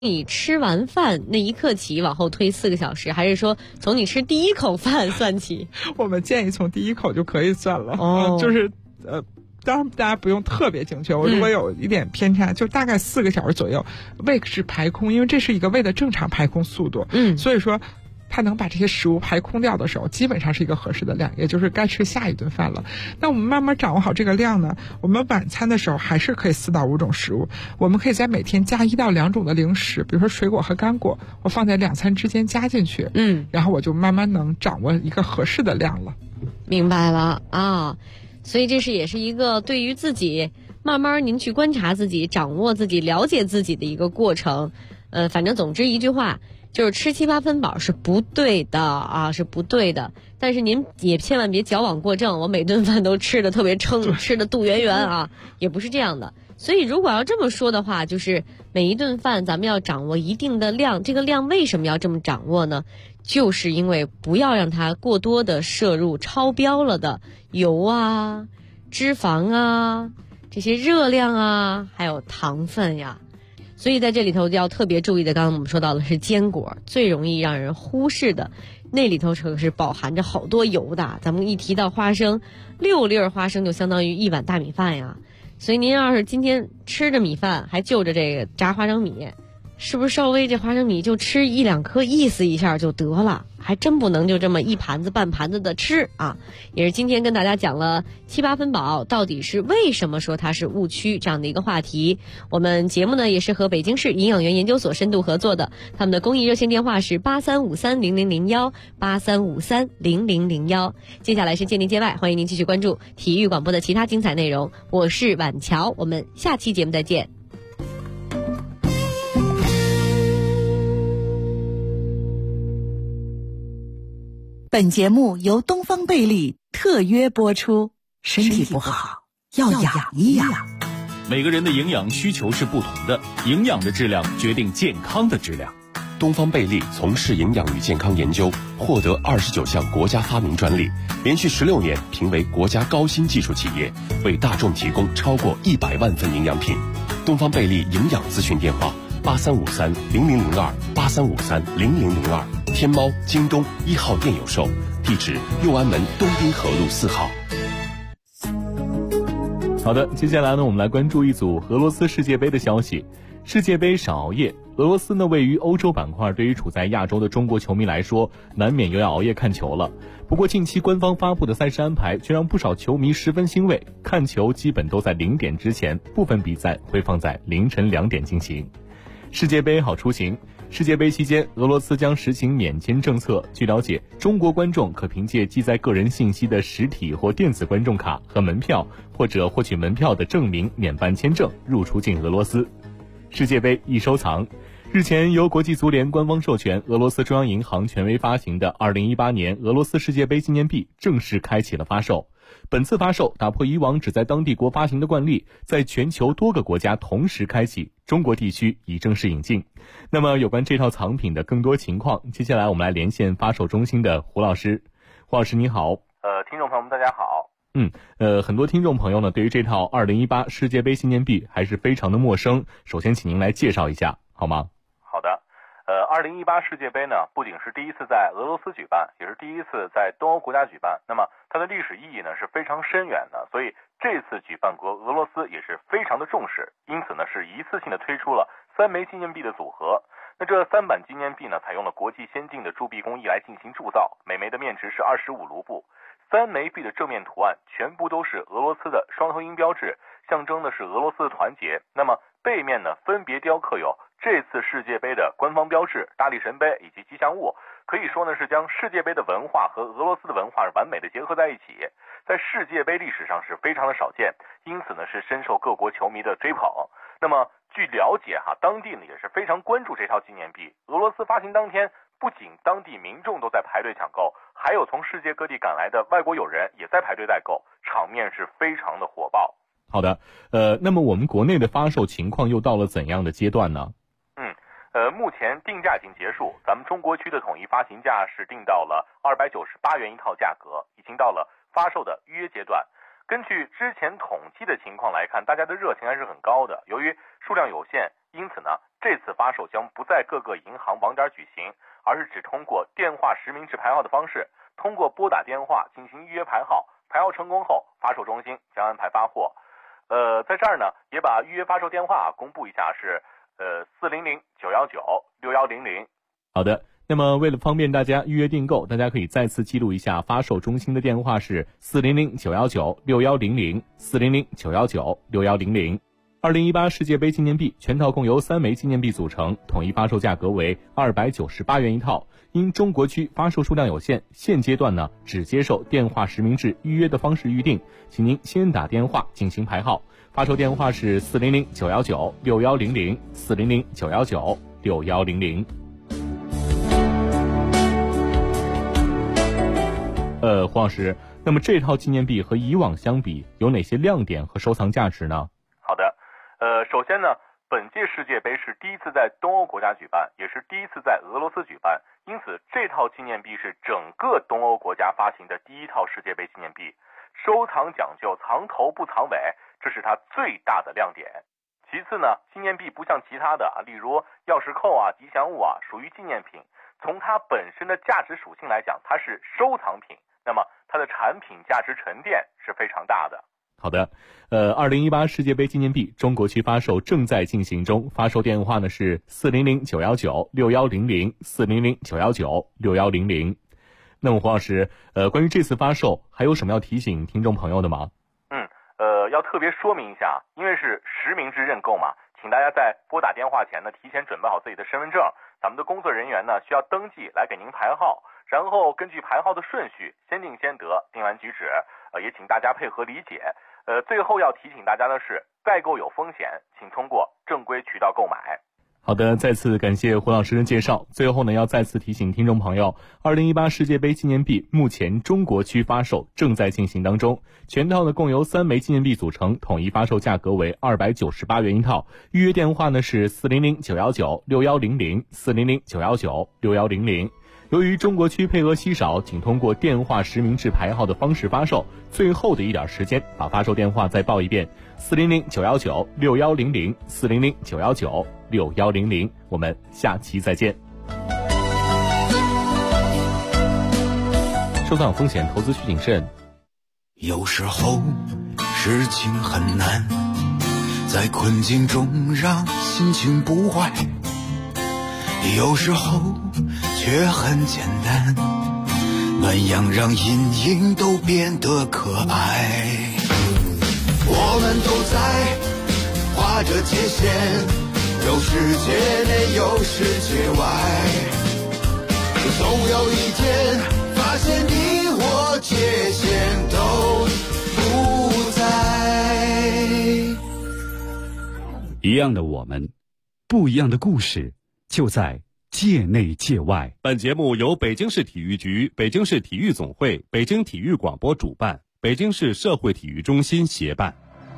你吃完饭那一刻起往后推4个小时，还是说从你吃第一口饭算起？ 我们建议从第一口就可以算了。就是当然大家不用特别精确，我如果有一点偏差，就大概4个小时左右，胃是排空，因为这是一个胃的正常排空速度。所以说它能把这些食物排空掉的时候，基本上是一个合适的量，也就是该吃下一顿饭了。那我们慢慢掌握好这个量呢，我们晚餐的时候还是可以4到5种食物，我们可以在每天加1到2种的零食，比如说水果和干果，我放在2餐之间加进去，然后我就慢慢能掌握一个合适的量了。 明白了啊，所以这也是一个对于自己慢慢您去观察自己、掌握自己、了解自己的一个过程。反正总之一句话，就是吃7、8分饱是不对的啊，是不对的。但是您也千万别矫枉过正，我每顿饭都吃的特别撑，吃的肚圆圆啊，也不是这样的。所以如果要这么说的话，就是每一顿饭咱们要掌握一定的量，这个量为什么要这么掌握呢？就是因为不要让它过多的摄入超标了的油啊、脂肪啊、这些热量啊，还有糖分呀。所以在这里头要特别注意的，刚刚我们说到的是坚果，最容易让人忽视的，那里头可是饱含着好多油的。咱们一提到花生，6粒花生就相当于1碗大米饭呀。所以您要是今天吃着米饭，还就着这个炸花生米，是不是稍微这花生米就吃1、2颗，意思一下就得了？还真不能就这么一盘子半盘子的吃啊！也是今天跟大家讲了7、8分饱到底是为什么说它是误区这样的一个话题。我们节目呢也是和北京市营养员研究所深度合作的，他们的公益热线电话是83530001 83530001。接下来是见内见外，欢迎您继续关注体育广播的其他精彩内容。我是婉乔，我们下期节目再见。 本节目由东方贝利特约播出，身体不好要养一养。 每个人的营养需求是不同的，营养的质量决定健康的质量。 东方贝利从事营养与健康研究，获得29项国家发明专利，连续16年评为国家高新技术企业，为大众提供超过100万份营养品。东方贝利营养咨询电话83530002 83530002，天猫、京东1号店有售，地址六安门东滨河路4号。 好的，接下来呢，我们来关注一组俄罗斯世界杯的消息。世界杯少熬夜，俄罗斯呢位于欧洲板块，对于处在亚洲的中国球迷来说，难免又要熬夜看球了。不过近期官方发布的赛事安排却让不少球迷十分欣慰，看球基本都在0点之前，部分比赛会放在凌晨2点进行。世界杯好出行。世界杯期间，俄罗斯将实行免签政策。据了解，中国观众可凭借记载个人信息的实体或电子观众卡和门票，或者获取门票的证明免办签证，入出境俄罗斯。世界杯易收藏。日前，由国际足联官方授权，俄罗斯中央银行权威发行的2018年俄罗斯世界杯纪念币正式开启了发售。本次发售打破以往只在当地国发行的惯例，在全球多个国家同时开启，中国地区已正式引进。那么有关这套藏品的更多情况，接下来我们来连线发售中心的胡老师。胡老师你好。 听众朋友们大家好。 很多听众朋友呢对于这套2018世界杯纪念币还是非常的陌生，首先请您来介绍一下好吗？ 好的。2018世界杯呢，不仅是第一次在俄罗斯举办，也是第一次在东欧国家举办，那么它的历史意义呢是非常深远的，所以这次举办国俄罗斯也是非常的重视，因此呢是一次性的推出了3枚纪念币的组合。那这3版纪念币呢，采用了国际先进的铸币工艺来进行铸造，每枚的面值是25卢布。3枚币的正面图案全部都是俄罗斯的双头鹰标志，象征的是俄罗斯的团结。那么背面呢，分别雕刻有这次世界杯的官方标志、大力神杯以及吉祥物，可以说呢是将世界杯的文化和俄罗斯的文化完美的结合在一起，在世界杯历史上是非常的少见，因此呢是深受各国球迷的追捧。那么据了解当地呢也是非常关注这套纪念币。俄罗斯发行当天，不仅当地民众都在排队抢购，还有从世界各地赶来的外国友人也在排队代购，场面是非常的火爆。 好的，那么我们国内的发售情况又到了怎样的阶段呢？ 目前定价已经结束，咱们中国区的统一发行价是定到了298元一套价格，已经到了发售的预约阶段。根据之前统计的情况来看，大家的热情还是很高的。由于数量有限， 因此呢，这次发售将不在各个银行网点举行，而是只通过电话实名制排号的方式，通过拨打电话进行预约排号，排号成功后，发售中心将安排发货。在这儿呢，也把预约发售电话公布一下，是400-919-6100。 好的，那么为了方便大家预约订购，大家可以再次记录一下发售中心的电话是400-919-6100 400-919-6100。2018世界杯纪念币全套共由3枚纪念币组成，统一发售价格为298元一套。因中国区发售数量有限，现阶段呢只接受电话实名制预约的方式预定，请您先打电话进行排号。发售电话是400-919-6100 400-919-6100。黄老师，那么这套纪念币和以往相比有哪些亮点和收藏价值呢？ 好的，首先呢，本届世界杯是第一次在东欧国家举办，也是第一次在俄罗斯举办，因此这套纪念币是整个东欧国家发行的第一套世界杯纪念币。收藏讲究藏头不藏尾，这是它最大的亮点。其次呢，纪念币不像其他的例如钥匙扣吉祥物属于纪念品，从它本身的价值属性来讲，它是收藏品，那么它的产品价值沉淀是非常大的。 好的，2018世界杯纪念币中国区发售正在进行中，发售电话呢是400-919-6100 400-919-6100。那么黄老师，关于这次发售还有什么要提醒听众朋友的吗？ 要特别说明一下，因为是实名制认购嘛，请大家在拨打电话前呢，提前准备好自己的身份证，咱们的工作人员呢需要登记来给您排号，然后根据排号的顺序，先定先得，定完举止，也请大家配合理解。最后要提醒大家的是，代购有风险，请通过正规渠道购买。 好的，再次感谢胡老师的介绍。最后呢，要再次提醒听众朋友，2018世界杯纪念币目前中国区发售正在进行当中，全套呢共由3枚纪念币组成，统一发售价格为298元一套。预约电话呢是400-919-6100 400-919-6100。由于中国区配额稀少，请通过电话实名制排号的方式发售。最后的一点时间，把发售电话再报一遍：400-919-6100 400-919-6100。我们下期再见。收藏风险，投资需谨慎。 有时候事情很难，在困境中让心情不坏，有时候却很简单，那样让阴影都变得可爱。我们都在画着界限，有世界内有世界外，总有一天发现你我界限都不在。 一样的我们，不一样的故事，就在界内界外。 本节目由北京市体育局、北京市体育总会、北京体育广播主办，北京市社会体育中心协办。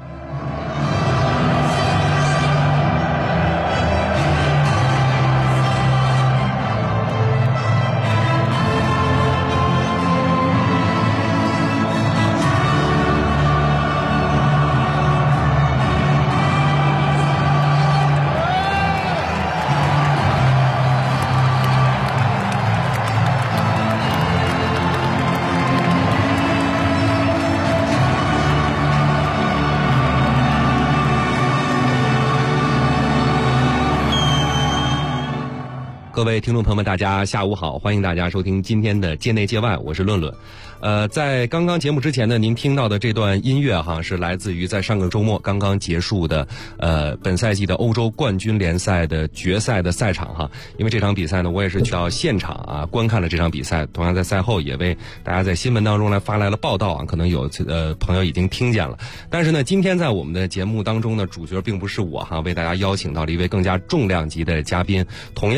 各位听众朋友们，大家下午好，欢迎大家收听今天的界内界外，我是论论。在刚刚节目之前呢，您听到的这段音乐是来自于在上个周末刚刚结束的本赛季的欧洲冠军联赛的决赛的赛场因为这场比赛呢，我也是去到现场观看了这场比赛，同样在赛后也为大家在新闻当中发来了报道可能有朋友已经听见了。但是呢，今天在我们的节目当中呢，主角并不是我为大家邀请到了一位更加重量级的嘉宾，同样呢也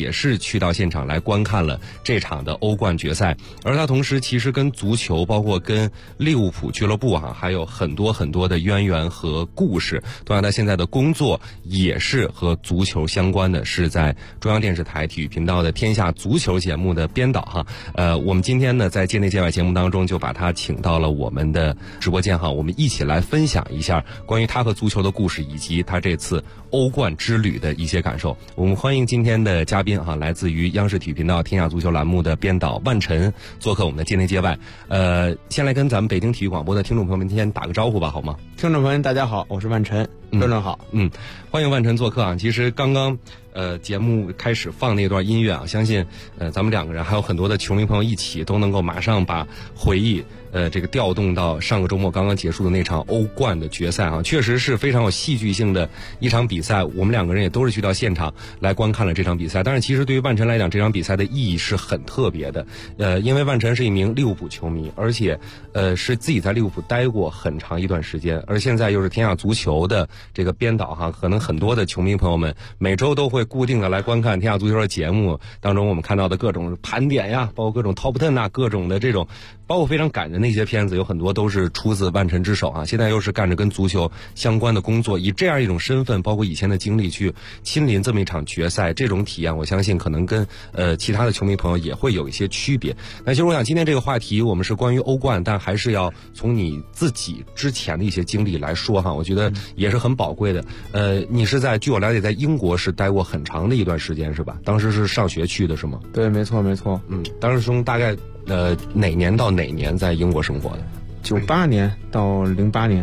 也是去到现场来观看了这场的欧冠决赛，而他同时其实跟足球，包括跟利物浦俱乐部还有很多很多的渊源和故事。同样，他现在的工作也是和足球相关的，是在中央电视台体育频道的《天下足球》节目的编导我们今天呢在界内界外节目当中就把他请到了我们的直播间我们一起来分享一下关于他和足球的故事，以及他这次欧冠之旅的一些感受。我们欢迎今天的嘉宾来自于央视体育频道《天下足球》栏目的编导万晨做客我们的界内界外。先来跟咱们北京体育广播的听众朋友们先打个招呼吧，好吗？ 听众朋友们大家好，我是万晨，论好。 欢迎万晨做客其实刚刚节目开始放那段音乐相信咱们两个人还有很多的球迷朋友一起都能够马上把回忆这个调动到上个周末刚刚结束的那场欧冠的决赛确实是非常有戏剧性的一场比赛。我们两个人也都是去到现场来观看了这场比赛。但是其实对于万晨来讲，这场比赛的意义是很特别的。因为万晨是一名利物浦球迷，而且是自己在利物浦待过很长一段时间，而现在又是天下足球的这个编导可能很多的球迷朋友们每周都会固定的来观看天下足球的节目当中，我们看到的各种盘点包括各种 Top 10各种的这种包括非常感人的一些片子，有很多都是出自万晨之手现在又是干着跟足球相关的工作，以这样一种身份，包括以前的经历去亲临这么一场决赛，这种体验我相信可能跟其他的球迷朋友也会有一些区别。那其实我想今天这个话题我们是关于欧冠，但还是要从你自己之前的一些经历来说我觉得也是很宝贵的。你是据我了解在英国是待过很长的一段时间是吧？当时是上学去的是吗？ 对，没错。 当时从大概哪年到哪年在英国生活的 ？98年到08年。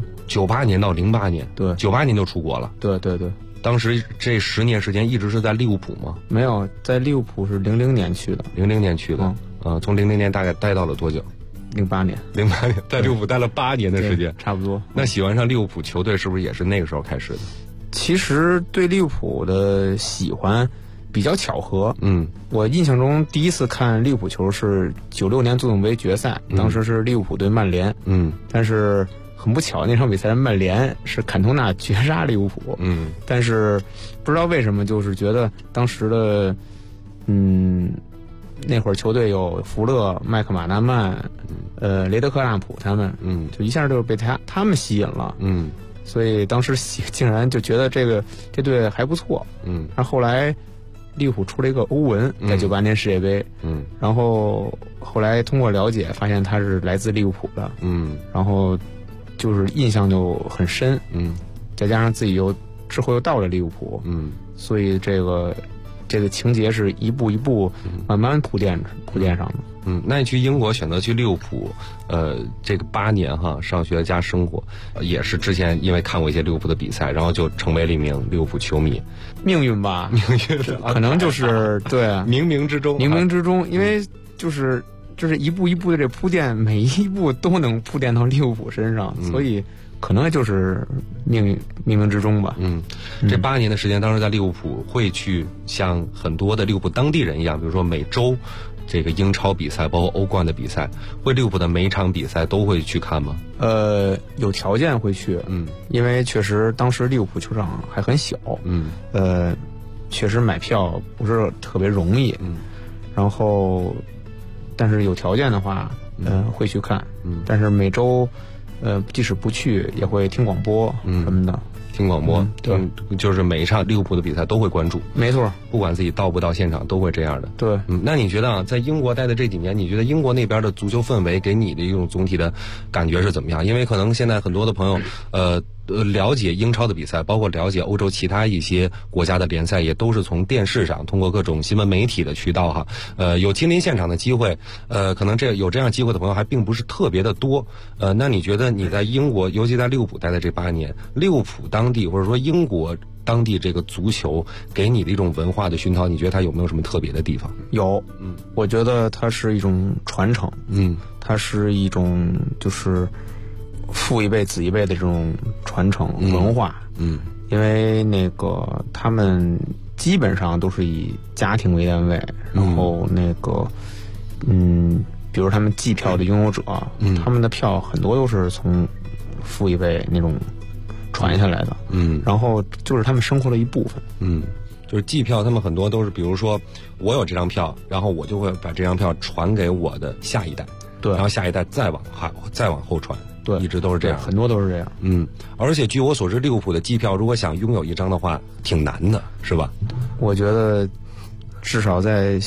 98年到08年。 对 ，98年就出国了。 对。 当时这10年时间一直是在利物浦吗？ 没有，在利物浦是00年去的。 00年去的。从00年大概待到了多久 ？08年。 08年，在利物浦待了8年的时间， 差不多。 那喜欢上利物浦球队是不是也是那个时候开始的？ 其实对利物浦的喜欢比较巧合。我印象中第一次看利物浦球是96年足总杯决赛，当时是利物浦对曼联。但是很不巧，那场比赛曼联是坎通纳绝杀利物浦。但是不知道为什么，就是觉得当时的那会儿球队有福勒、麦克马纳曼、雷德克纳普他们，就一下就被他们吸引了。所以当时竟然就觉得这队还不错。但后来利物浦出了一个欧文，在98年世界杯。然后后来通过了解发现他是来自利物浦的。然后就是印象就很深。再加上自己之后又到了利物浦。所以这个情节是一步一步慢慢铺垫上的。 那你去英国选择去利物浦，这个8年上学加生活，也是之前因为看过一些利物浦的比赛，然后就成为了一名利物浦球迷。 命运吧，可能就是对冥冥之中， 因为就是一步一步的这铺垫，每一步都能铺垫到利物浦身上，所以可能就是冥冥之中吧。 这8年的时间，当时在利物浦会去像很多的利物浦当地人一样，比如说每周这个英超比赛，包括欧冠的比赛，会利物浦的每一场比赛都会去看吗？ 有条件会去。因为确实当时利物浦球场还很小。确实买票不是特别容易。然后但是有条件的话会去看。但是每周即使不去也会听广播什么的。 听广播。 对， 就是每一场利物浦的比赛都会关注。 没错， 不管自己到不到现场都会这样的。 对。 那你觉得在英国待的这几年，你觉得英国那边的足球氛围给你的一种总体的感觉是怎么样？因为可能现在很多的朋友了解英超的比赛，包括了解欧洲其他一些国家的联赛，也都是从电视上通过各种新闻媒体的渠道有亲临现场的机会。可能有这样机会的朋友还并不是特别的多。那你觉得你在英国，尤其在利物浦待的这8年，利物浦当地或者说英国当地这个足球给你的一种文化的熏陶，你觉得它有没有什么特别的地方？ 有。我觉得它是一种传承。它是一种就是父一辈子一辈的这种传承文化。因为他们基本上都是以家庭为单位，然后比如他们季票的拥有者，他们的票很多都是从父一辈那种传下来的。然后就是他们生活的一部分。 就是季票，他们很多都是，比如说我有这张票，然后我就会把这张票传给我的下一代， 对， 然后下一代再往后传， 对， 一直都是这样， 很多都是这样。 而且据我所知，利物浦的季票如果想拥有一张的话，挺难的，是吧？ 我觉得至少在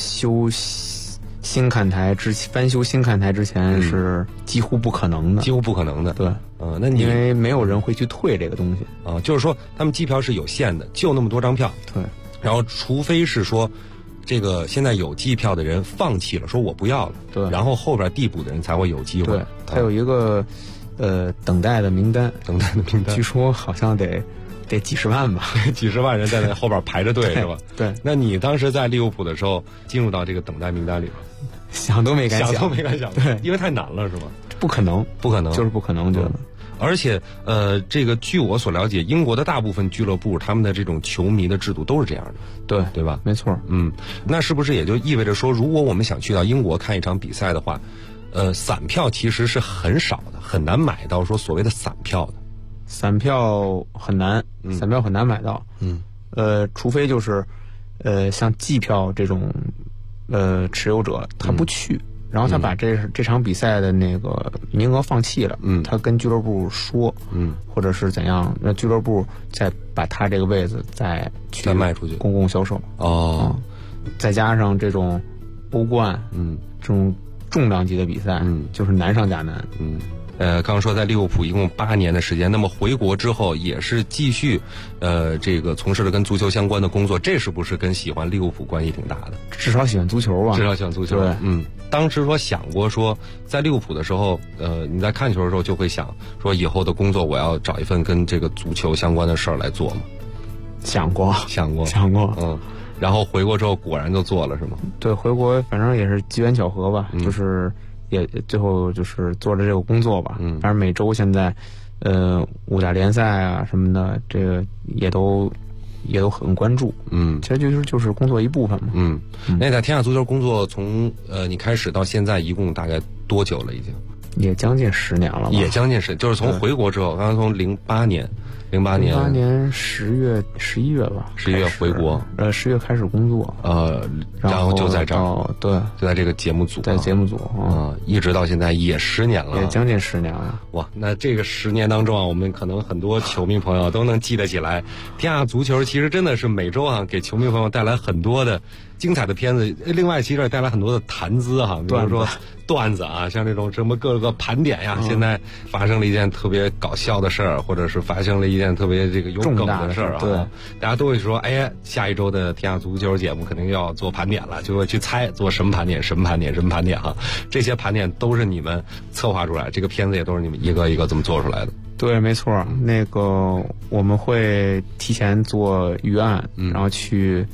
翻修新看台之前是几乎不可能的， 几乎不可能的。 对， 那你因为没有人会去退这个东西啊，就是说他们机票是有限的，就那么多张票。 对， 然后除非是说，这个现在有机票的人放弃了，说我不要了， 对， 然后后边递补的人才会有机会。 对，他有一个等待的名单，据说好像得几十万吧， 几十万人在那后边排着队是吧？ 对。 那你当时在利物浦的时候进入到这个等待名单里吗？ 想都没敢想， 对，因为太难了是吧？ 不可能，就是不可能，觉得。 而且这个据我所了解，英国的大部分俱乐部他们的这种球迷的制度都是这样的，对吧？ 没错。 那是不是也就意味着说，如果我们想去到英国看一场比赛的话，散票其实是很少的，很难买到说所谓的散票的。 散票很难，买到。除非就是像季票这种持有者他不去，然后他把这场比赛的那个名额放弃了，他跟俱乐部说，或者是怎样，那俱乐部再把他这个位子再卖出去， 公共销售。再加上这种欧冠，这种重量级的比赛，就是难上加难。 刚刚说在利物浦一共8年的时间，那么回国之后也是继续，这个从事了跟足球相关的工作，这是不是跟喜欢利物浦关系挺大的？ 至少喜欢足球吧。 至少喜欢足球。 对， 当时说想过说，在利物浦的时候，你在看球的时候就会想说，以后的工作我要找一份跟这个足球相关的事儿来做吗？ 想过。 然后回国之后果然就做了是吗？ 对，回国反正也是机缘巧合吧，就是也最后就是做了这个工作吧。反正每周现在5大联赛啊什么的，这个也都很关注。其实就是工作一部分嘛。 那在天下足球工作从你开始到现在一共大概多久了？已经也将近10年了吧。 也将近10，就是从回国之后，刚刚从08年 10月、11月吧 ，11月回国 ，10月开始工作， 然后就在这儿， 对， 就在这个节目组， 在节目组一直到现在也10年了， 也将近10年了。 哇，那这个10年当中啊，我们可能很多球迷朋友都能记得起来，天下足球其实真的是每周啊给球迷朋友带来很多的精彩的片子，另外其实也带来很多的谈资哈，比如说段子啊，像这种什么各个盘点呀，现在发生了一件特别搞笑的事儿，或者是发生了一件特别这个有梗的事儿啊， 对， 大家都会说，哎，下一周的天下足球节目肯定要做盘点了，就会去猜做什么盘点哈，这些盘点都是你们策划出来，这个片子也都是你们一个一个这么做出来的。 对，没错，那个我们会提前做预案，然后去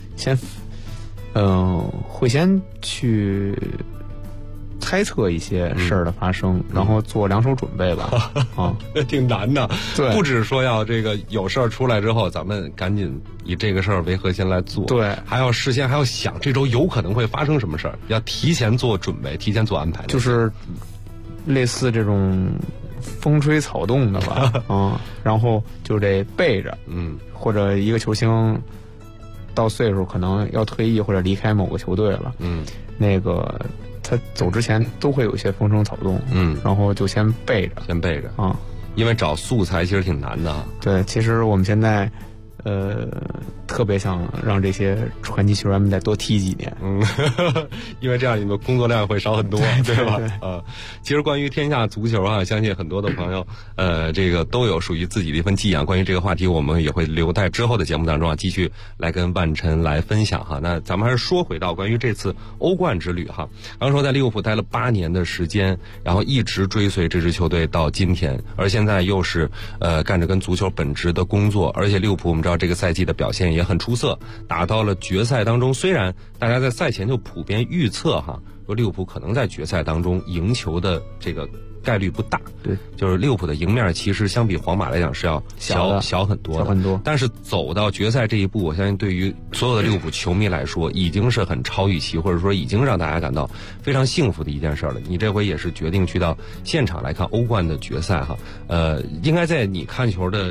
会先去猜测一些事儿的发生，然后做2手准备吧。 挺难的。 对， 不只说要这个有事儿出来之后，咱们赶紧以这个事儿为核心来做。 对， 还要事先还要想这周有可能会发生什么事儿，要提前做准备，提前做安排。 就是类似这种风吹草动的吧。然后就得备着。或者一个球星到岁数可能要退役或者离开某个球队了。那个他走之前都会有一些风声草动，然后就先备着啊， 因为找素材其实挺难的。 对，其实我们现在特别想让这些传奇球员们再多踢几年， 因为这样你们工作量会少很多，对吧？其实关于天下足球啊，相信很多的朋友，这个都有属于自己的一份寄养。关于这个话题，我们也会留在之后的节目当中啊，继续来跟万晨来分享哈。那咱们还是说回到关于这次欧冠之旅哈。刚说在利物浦待了8年的时间，然后一直追随这支球队到今天，而现在又是干着跟足球本职的工作，而且利物浦我们知道这个赛季的表现也很出色，打到了决赛当中。虽然大家在赛前就普遍预测哈，说利物浦可能在决赛当中赢球的这个概率不大， 对， 就是利物浦的赢面其实相比皇马来讲是要小很多的，但是走到决赛这一步，我相信对于所有的利物浦球迷来说，已经是很超预期，或者说已经让大家感到非常幸福的一件事了。你这回也是决定去到现场来看欧冠的决赛哈，应该在你看球的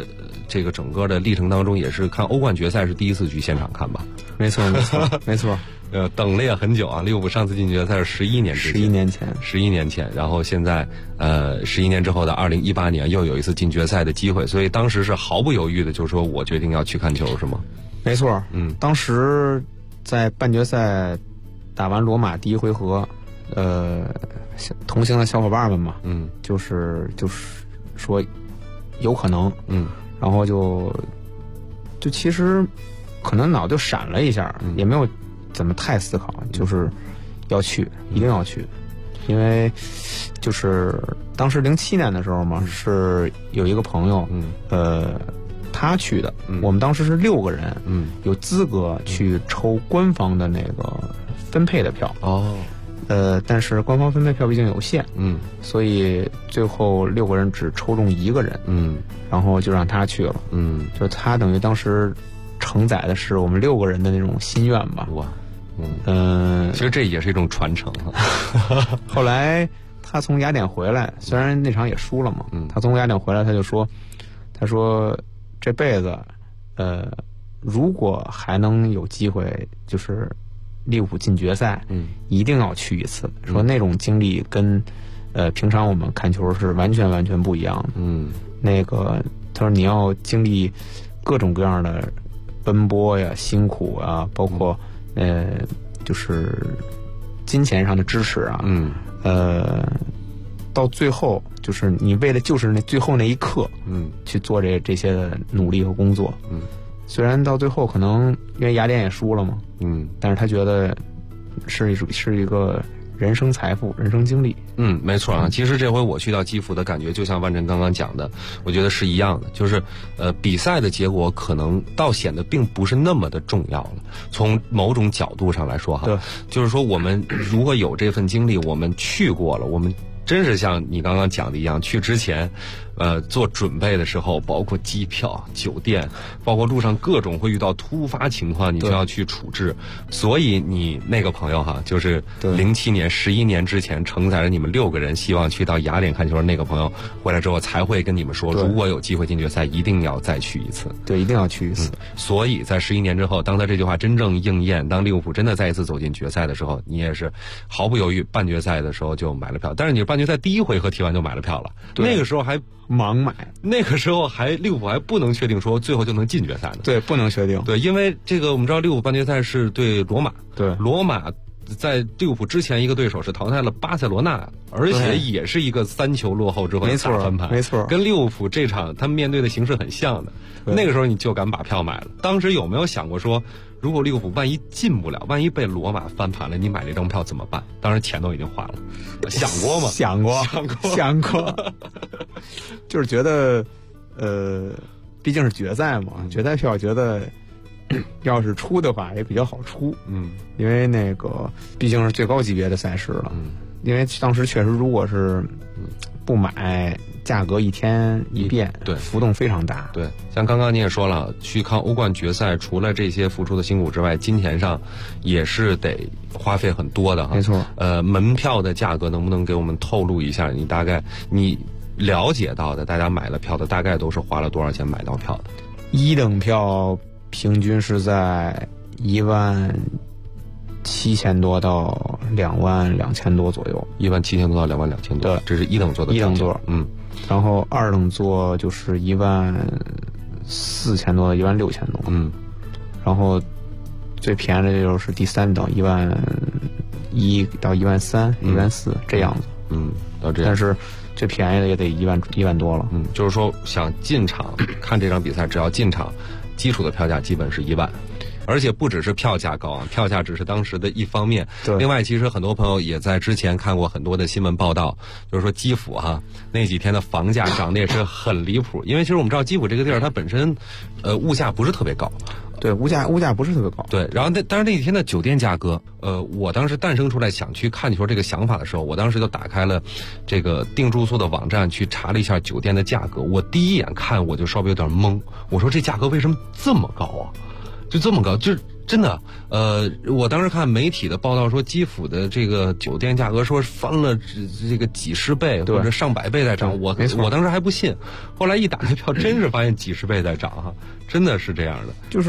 这个整个的历程当中，也是看欧冠决赛是第一次去现场看吧？ 没错，没错。 等了也很久啊，利物浦上次进决赛是11年之前，11年前，然后现在11年之后的2018年又有一次进决赛的机会，所以当时是毫不犹豫的就说我决定要去看球，是吗？ 没错，当时在半决赛打完罗马第一回合，同行的小伙伴们嘛，就是说有可能，然后就其实可能脑就闪了一下，也没有怎么太思考，就是要去，一定要去，因为就是当时07年的时候嘛，是有一个朋友，他去的，我们当时是6个人，有资格去抽官方的那个分配的票，但是官方分配票毕竟有限，所以最后6个人只抽中1个人，然后就让他去了，就他等于当时承载的是我们6个人的那种心愿吧。 哇，其实这也是一种传承哈。 后来他从雅典回来，虽然那场也输了嘛，他从雅典回来他说这辈子，如果还能有机会，就是利物浦进决赛，一定要去一次。说那种经历跟平常我们看球是完全不一样的。那个他说你要经历各种各样的奔波呀、辛苦啊，包括就是金钱上的支持啊，到最后就是你为了就是那最后那一刻，去做这些的努力和工作，虽然到最后可能因为雅典也输了嘛，但是他觉得是一个人生财富、人生经历。 没错啊。其实这回我去到基辅的感觉，就像万晨刚刚讲的，我觉得是一样的，就是比赛的结果可能倒显得并不是那么的重要了。从某种角度上来说哈，就是说我们如果有这份经历，我们去过了，我们真是像你刚刚讲的一样，去之前做准备的时候，包括机票、酒店，包括路上各种会遇到突发情况，你就要去处置。所以你那个朋友哈，就是07年11年之前承载着你们6个人希望去到雅典看球的那个朋友，回来之后才会跟你们说，如果有机会进决赛，一定要再去一次。 对，一定要去一次。 所以在11年之后，当他这句话真正应验，当利物浦真的再一次走进决赛的时候，你也是毫不犹豫，半决赛的时候就买了票。但是你半决赛第1回合踢完就买了票了，那个时候还盲买， 那个时候利物浦还不能确定说最后就能进决赛呢。 对，不能确定。 对，因为这个我们知道利物浦半决赛是对罗马， 对， 罗马在利物浦之前一个对手是淘汰了巴塞罗那，而且也是一个3球落后之后大翻盘， 没错， 跟利物浦这场他们面对的形势很像的。那个时候你就敢把票买了。当时有没有想过说，如果利物浦万一进不了，万一被罗马翻盘了，你买这张票怎么办？当然钱都已经花了，想过吗？ 想过，就是觉得，毕竟是决赛嘛，决赛票觉得要是出的话也比较好出，因为那个毕竟是最高级别的赛事了，因为当时确实如果是不买，价格一天一变， 对， 浮动非常大。 对，像刚刚你也说了，去看欧冠决赛，除了这些付出的辛苦之外，金钱上也是得花费很多的哈。 没错。 门票的价格能不能给我们透露一下？你大概你了解到的，大家买了票的，大概都是花了多少钱买到票的 ？1等票平均是在17000多到22000多左右 ，17000多到22000多。 对， 这是1等座的票。 1等座，然后2等座就是14000多到16000多，然后最便宜的就是第3等11000到13000、14000这样子， 到这样。 但是最便宜的也得1万多了， 就是说想进场看这场比赛，只要进场，基础的票价基本是1万。而且不只是票价高啊，票价只是当时的一方面。 对。 另外，其实很多朋友也在之前看过很多的新闻报道，就是说基辅那几天的房价涨得也是很离谱。因为其实我们知道基辅这个地儿它本身，物价不是特别高。 对，物价不是特别高。 对，然后但是那几天的酒店价格，我当时诞生出来想去看球这个想法的时候，我当时就打开了这个订住宿的网站去查了一下酒店的价格。我第一眼看我就稍微有点懵，我说这价格为什么这么高啊？就这么高，就是真的，我当时看媒体的报道说，基辅的这个酒店价格说翻了这个几十倍或者上百倍在涨，我当时还不信，后来一打开票，真是发现几十倍在涨哈，真的是这样的。 就是，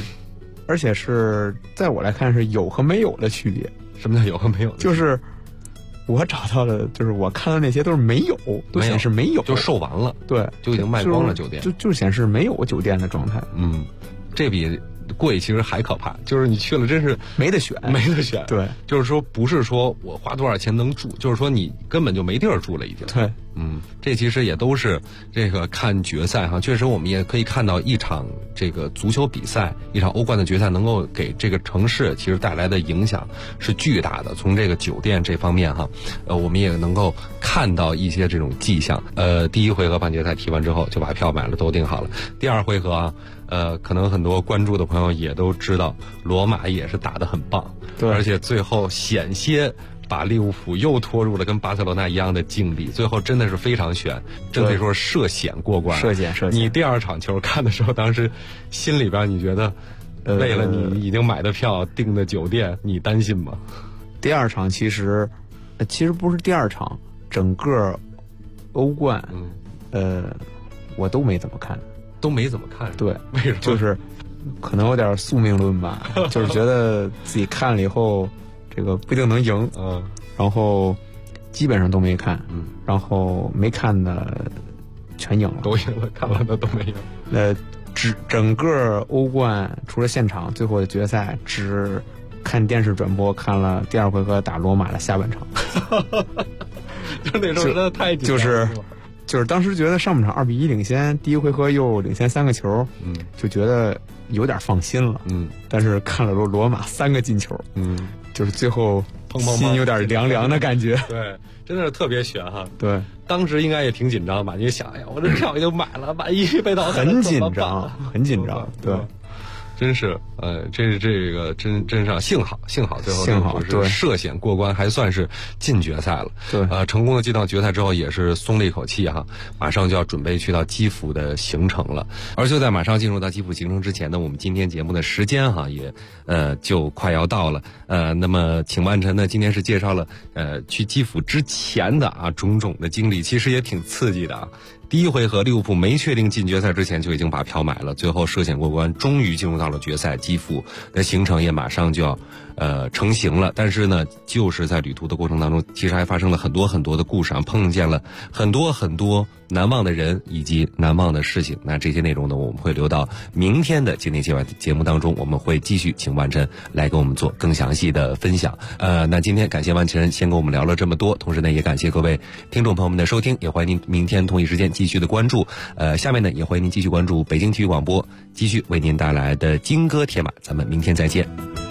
而且是在我来看是有和没有的区别。 什么叫有和没有？ 就是我找到的，就是我看的那些都是没有，都显示没有， 就售完了， 对， 就已经卖光了酒店， 就显示没有酒店的状态。 这比贵其实还可怕，就是你去了真是没得选。对， 就是说不是说我花多少钱能住，就是说你根本就没地儿住了已经。 对， 这其实也都是这个看决赛哈，确实我们也可以看到一场这个足球比赛，一场欧冠的决赛能够给这个城市其实带来的影响是巨大的。从这个酒店这方面哈，我们也能够看到一些这种迹象。第一回合半决赛踢完之后就把票买了，都订好了。第二回合啊。可能很多关注的朋友也都知道，罗马也是打得很棒， 对， 而且最后险些把利物浦又拖入了跟巴塞罗那一样的境地，最后真的是非常悬，真可以说涉险过关。 涉险。 你第二场球看的时候，当时心里边你觉得，为了你已经买的票订的酒店，你担心吗？ 第二场其实不是第二场，整个欧冠，我都没怎么看。 都没怎么看， 对， 为什么？ 就是可能有点宿命论吧，就是觉得自己看了以后，这个不一定能赢，然后基本上都没看，然后没看的全赢了， 都赢了，看完的都没赢。 整个欧冠除了现场最后的决赛，只看电视转播看了第二回合打罗马的下半场， 就那时候真的太紧张了。 就是当时觉得上半场2-1领先，第一回合又领先3个球，就觉得有点放心了，但是看了罗马3个进球，就是最后心有点凉凉的感觉。 对，真的是特别悬哈。 对， 当时应该也挺紧张吧？你想，哎呀，我这票已经买了，万一被淘汰了， 很紧张，很紧张。对。 真是，这个真上，幸好最后是涉险过关，还算是进决赛了。 对， 成功的进到决赛之后，也是松了一口气哈，马上就要准备去到基辅的行程了。而就在马上进入到基辅行程之前呢，我们今天节目的时间哈也就快要到了。那么请万晨呢，今天是介绍了去基辅之前的种种的经历，其实也挺刺激的啊。第一回合利物浦没确定进决赛之前就已经把票买了，最后涉险过关，终于进入到了决赛，基辅的行程也马上就要成型了。但是呢，就是在旅途的过程当中，其实还发生了很多很多的故事，碰见了很多很多难忘的人以及难忘的事情。那这些内容呢，我们会留到明天的今天节目当中，我们会继续请万晨来跟我们做更详细的分享。那今天感谢万晨先跟我们聊了这么多，同时呢也感谢各位听众朋友们的收听，也欢迎您明天同一时间继续的关注。下面呢也欢迎您继续关注北京体育广播，继续为您带来的金歌铁马，咱们明天再见。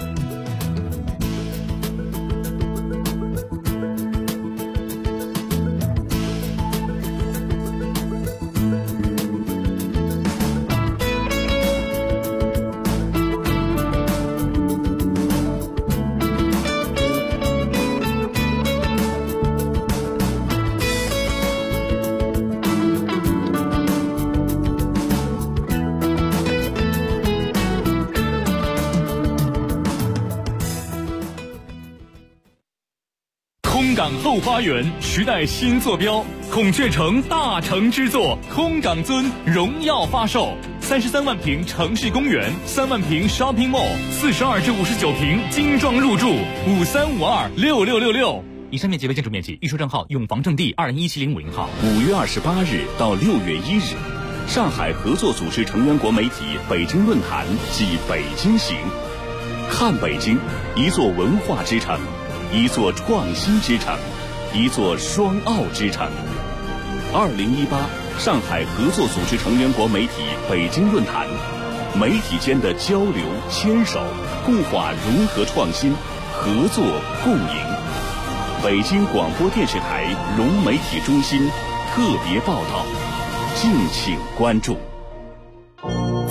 后花园时代新坐标，孔雀城大成之作空港尊荣耀发售，33万平城市公园，3万平 shopping mall，42至59平精装入住，53526666。以上面积为建筑面积，预售账号永房正地2017050号。 5月28日到6月1日，上海合作组织成员国媒体北京论坛暨北京行，看北京，一座文化之城，一座创新之城，一座双奥之城。2018上海合作组织成员国媒体北京论坛，媒体间的交流牵手，固化融合创新，合作共赢。北京广播电视台融媒体中心特别报道，敬请关注。